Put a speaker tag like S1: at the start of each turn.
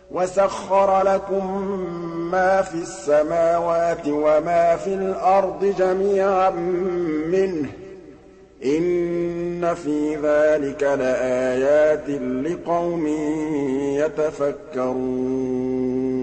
S1: وَسَخَّرَ لَكُم مَّا فِي السَّمَاوَاتِ وَمَا فِي الْأَرْضِ جَمِيعًا مِّنْهُ ۚ إِنَّ فِي ذَٰلِكَ لَآيَاتٍ لِّقَوْمٍ يَتَفَكَّرُونَ